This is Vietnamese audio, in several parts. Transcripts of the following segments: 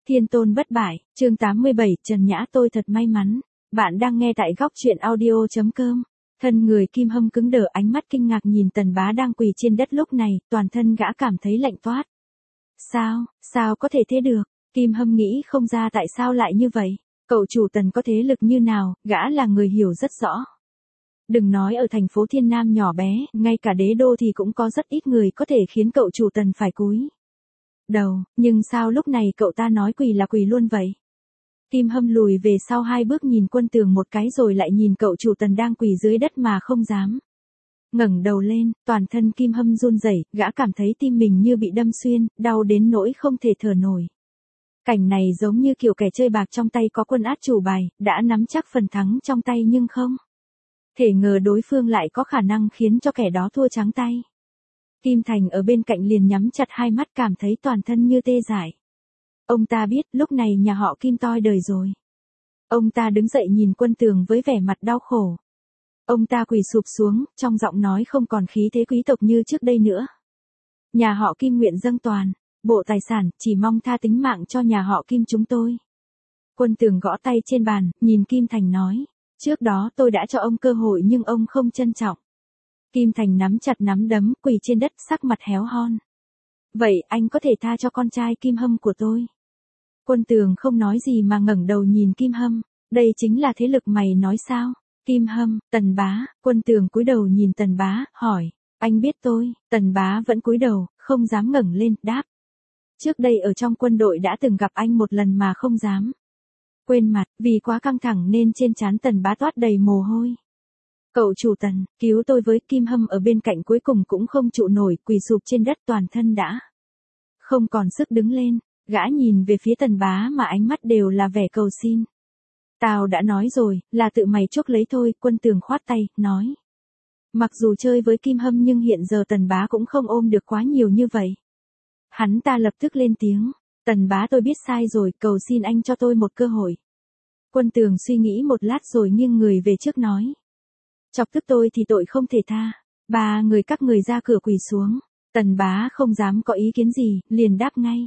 Thiên tôn bất bại, chương 87, Trần Nhã tôi thật may mắn. Bạn đang nghe tại góc truyện audio.com. Thân người Kim Hâm cứng đờ, ánh mắt kinh ngạc nhìn Tần Bá đang quỳ trên đất lúc này, toàn thân gã cảm thấy lạnh toát. Sao có thể thế được? Kim Hâm nghĩ không ra tại sao lại như vậy. Cậu chủ Tần có thế lực như nào, gã là người hiểu rất rõ. Đừng nói ở thành phố Thiên Nam nhỏ bé, ngay cả đế đô thì cũng có rất ít người có thể khiến cậu chủ Tần phải cúi đầu, nhưng sao lúc này cậu ta nói quỳ là quỳ luôn vậy? Kim Hâm lùi về sau 2 bước nhìn Quân Tường một cái rồi lại nhìn cậu chủ Tần đang quỳ dưới đất mà không dám ngẩng đầu lên, toàn thân Kim Hâm run rẩy, gã cảm thấy tim mình như bị đâm xuyên, đau đến nỗi không thể thở nổi. Cảnh này giống như kiểu kẻ chơi bạc trong tay có quân át chủ bài, đã nắm chắc phần thắng trong tay nhưng không thể ngờ đối phương lại có khả năng khiến cho kẻ đó thua trắng tay. Kim Thành ở bên cạnh liền nhắm chặt 2 mắt, cảm thấy toàn thân như tê dại. Ông ta biết lúc này nhà họ Kim toi đời rồi. Ông ta đứng dậy nhìn Quân Tường với vẻ mặt đau khổ. Ông ta quỳ sụp xuống, trong giọng nói không còn khí thế quý tộc như trước đây nữa. Nhà họ Kim nguyện dâng toàn bộ tài sản, chỉ mong tha tính mạng cho nhà họ Kim chúng tôi. Quân Tường gõ tay trên bàn, nhìn Kim Thành nói. Trước đó tôi đã cho ông cơ hội nhưng ông không trân trọng. Kim Thành nắm chặt nắm đấm, quỳ trên đất, sắc mặt héo hon. Vậy anh có thể tha cho con trai Kim Hâm của tôi? Quân Tường không nói gì mà ngẩng đầu nhìn Kim Hâm. Đây chính là thế lực mày nói sao? Kim Hâm, Tần Bá. Quân Tường cúi đầu nhìn Tần Bá, hỏi. Anh biết tôi? Tần Bá vẫn cúi đầu, không dám ngẩng lên, đáp. Trước đây ở trong quân đội đã từng gặp anh một lần mà không dám quên mặt, vì quá căng thẳng nên trên trán Tần Bá toát đầy mồ hôi. Cậu chủ Tần, cứu tôi với. Kim Hâm ở bên cạnh cuối cùng cũng không trụ nổi, quỳ sụp trên đất, toàn thân đã không còn sức đứng lên. Gã nhìn về phía Tần Bá mà ánh mắt đều là vẻ cầu xin. Tao đã nói rồi, là tự mày chuốc lấy thôi. Quân Tường khoát tay, nói. Mặc dù chơi với Kim Hâm nhưng hiện giờ Tần Bá cũng không ôm được quá nhiều như vậy. Hắn ta lập tức lên tiếng. Tần Bá, tôi biết sai rồi, cầu xin anh cho tôi một cơ hội. Quân Tường suy nghĩ một lát rồi nghiêng người về trước nói. Chọc tức tôi thì tội không thể tha. 3 người các người ra cửa quỳ xuống. Tần Bá không dám có ý kiến gì, liền đáp ngay.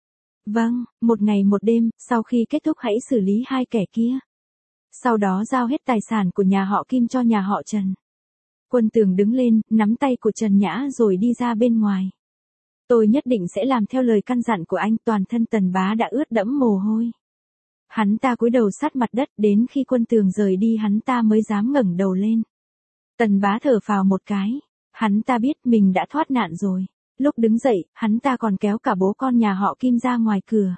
Vâng, 1 ngày 1 đêm, sau khi kết thúc hãy xử lý 2 kẻ kia. Sau đó giao hết tài sản của nhà họ Kim cho nhà họ Trần. Quân Tường đứng lên, nắm tay của Trần Nhã rồi đi ra bên ngoài. Tôi nhất định sẽ làm theo lời căn dặn của anh. Toàn thân Tần Bá đã ướt đẫm mồ hôi. Hắn ta cúi đầu sát mặt đất, đến khi Quân Tường rời đi hắn ta mới dám ngẩng đầu lên. Tần Bá thở phào một cái. Hắn ta biết mình đã thoát nạn rồi. Lúc đứng dậy, hắn ta còn kéo cả bố con nhà họ Kim ra ngoài cửa.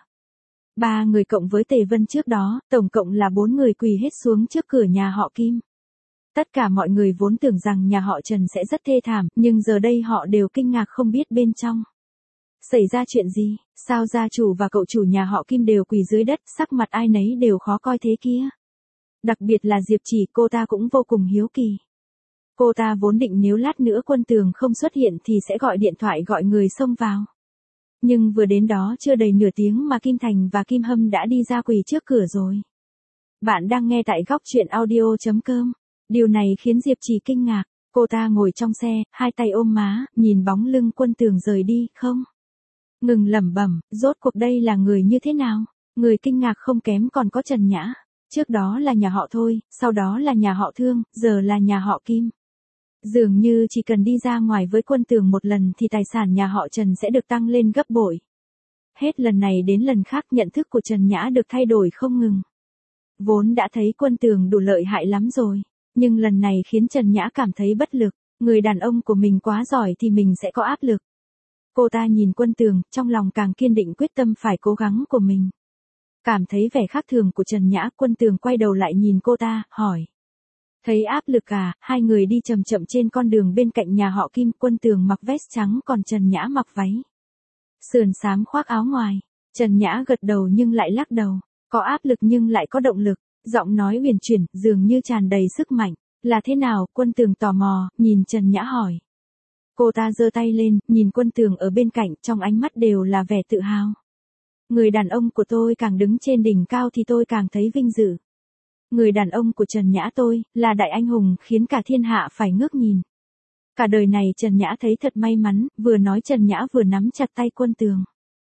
3 người cộng với Tề Vân trước đó, tổng cộng là 4 người quỳ hết xuống trước cửa nhà họ Kim. Tất cả mọi người vốn tưởng rằng nhà họ Trần sẽ rất thê thảm, nhưng giờ đây họ đều kinh ngạc không biết bên trong xảy ra chuyện gì. Sao gia chủ và cậu chủ nhà họ Kim đều quỳ dưới đất, sắc mặt ai nấy đều khó coi thế kia. Đặc biệt là Diệp Chỉ, cô ta cũng vô cùng hiếu kỳ. Cô ta vốn định nếu lát nữa Quân Tường không xuất hiện thì sẽ gọi điện thoại gọi người xông vào. Nhưng vừa đến đó chưa đầy nửa tiếng mà Kim Thành và Kim Hâm đã đi ra quỳ trước cửa rồi. Bạn đang nghe tại góc truyện audio.com. Điều này khiến Diệp Chỉ kinh ngạc. Cô ta ngồi trong xe, 2 tay ôm má, nhìn bóng lưng Quân Tường rời đi, không ngừng lẩm bẩm, rốt cuộc đây là người như thế nào? Người kinh ngạc không kém còn có Trần Nhã. Trước đó là nhà họ Thôi, sau đó là nhà họ Thương, giờ là nhà họ Kim. Dường như chỉ cần đi ra ngoài với Quân Tường một lần thì tài sản nhà họ Trần sẽ được tăng lên gấp bội. Hết lần này đến lần khác nhận thức của Trần Nhã được thay đổi không ngừng. Vốn đã thấy Quân Tường đủ lợi hại lắm rồi, nhưng lần này khiến Trần Nhã cảm thấy bất lực. Người đàn ông của mình quá giỏi thì mình sẽ có áp lực. Cô ta nhìn Quân Tường, trong lòng càng kiên định quyết tâm phải cố gắng của mình. Cảm thấy vẻ khác thường của Trần Nhã, Quân Tường quay đầu lại nhìn cô ta, hỏi. Thấy áp lực à? 2 người đi chậm chậm trên con đường bên cạnh nhà họ Kim. Quân Tường mặc vest trắng còn Trần Nhã mặc váy sườn xám khoác áo ngoài. Trần Nhã gật đầu nhưng lại lắc đầu. Có áp lực nhưng lại có động lực. Giọng nói huyền chuyển, dường như tràn đầy sức mạnh. Là thế nào? Quân Tường tò mò, nhìn Trần Nhã hỏi. Cô ta giơ tay lên, nhìn Quân Tường ở bên cạnh, trong ánh mắt đều là vẻ tự hào. Người đàn ông của tôi càng đứng trên đỉnh cao thì tôi càng thấy vinh dự. Người đàn ông của Trần Nhã tôi, là đại anh hùng, khiến cả thiên hạ phải ngước nhìn. Cả đời này Trần Nhã thấy thật may mắn, vừa nói Trần Nhã vừa nắm chặt tay Quân Tường.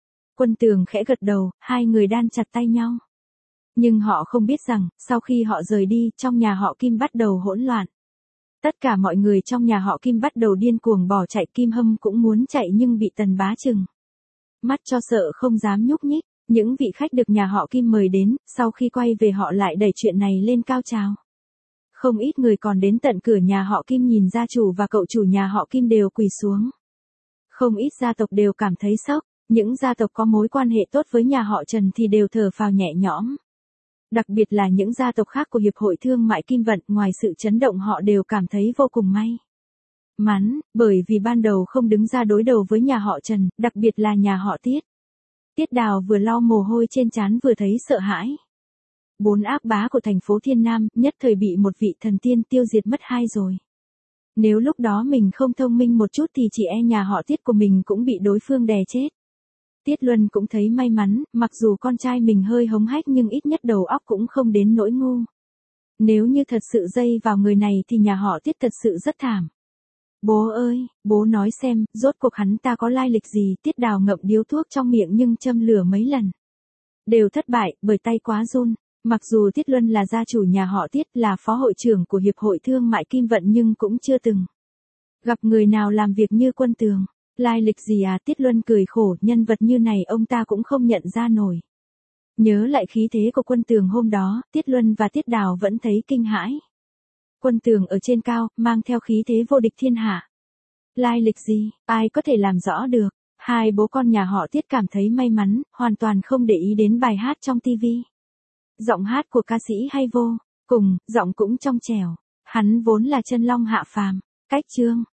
Quân Tường khẽ gật đầu, hai người đan chặt tay nhau. Nhưng họ không biết rằng, sau khi họ rời đi, trong nhà họ Kim bắt đầu hỗn loạn. Tất cả mọi người trong nhà họ Kim bắt đầu điên cuồng bỏ chạy, Kim Hâm cũng muốn chạy nhưng bị Tần Bá trừng mắt cho sợ không dám nhúc nhích. Những vị khách được nhà họ Kim mời đến, sau khi quay về họ lại đẩy chuyện này lên cao trào. Không ít người còn đến tận cửa nhà họ Kim nhìn gia chủ và cậu chủ nhà họ Kim đều quỳ xuống. Không ít gia tộc đều cảm thấy sốc, những gia tộc có mối quan hệ tốt với nhà họ Trần thì đều thở phào nhẹ nhõm. Đặc biệt là những gia tộc khác của Hiệp hội Thương mại Kim Vận, ngoài sự chấn động họ đều cảm thấy vô cùng may mắn, bởi vì ban đầu không đứng ra đối đầu với nhà họ Trần, đặc biệt là nhà họ Tiết. Tiết Đào vừa lau mồ hôi trên trán vừa thấy sợ hãi. 4 ác bá của thành phố Thiên Nam nhất thời bị một vị thần tiên tiêu diệt mất 2 rồi. Nếu lúc đó mình không thông minh một chút thì chỉ e nhà họ Tiết của mình cũng bị đối phương đè chết. Tiết Luân cũng thấy may mắn, mặc dù con trai mình hơi hống hách nhưng ít nhất đầu óc cũng không đến nỗi ngu. Nếu như thật sự dây vào người này thì nhà họ Tiết thật sự rất thảm. Bố ơi, bố nói xem, rốt cuộc hắn ta có lai lịch gì? Tiết Đào ngậm điếu thuốc trong miệng nhưng châm lửa mấy lần đều thất bại, bởi tay quá run. Mặc dù Tiết Luân là gia chủ nhà họ Tiết, là phó hội trưởng của Hiệp hội Thương mại Kim Vận nhưng cũng chưa từng gặp người nào làm việc như Quân Tường. Lai lịch gì à? Tiết Luân cười khổ, nhân vật như này ông ta cũng không nhận ra nổi. Nhớ lại khí thế của Quân Tường hôm đó, Tiết Luân và Tiết Đào vẫn thấy kinh hãi. Quân Tường ở trên cao, mang theo khí thế vô địch thiên hạ. Lai lịch gì, ai có thể làm rõ được? Hai bố con nhà họ Tiết cảm thấy may mắn, hoàn toàn không để ý đến bài hát trong TV. Giọng hát của ca sĩ hay vô cùng, giọng cũng trong trẻo. Hắn vốn là chân long hạ phàm. Cách chương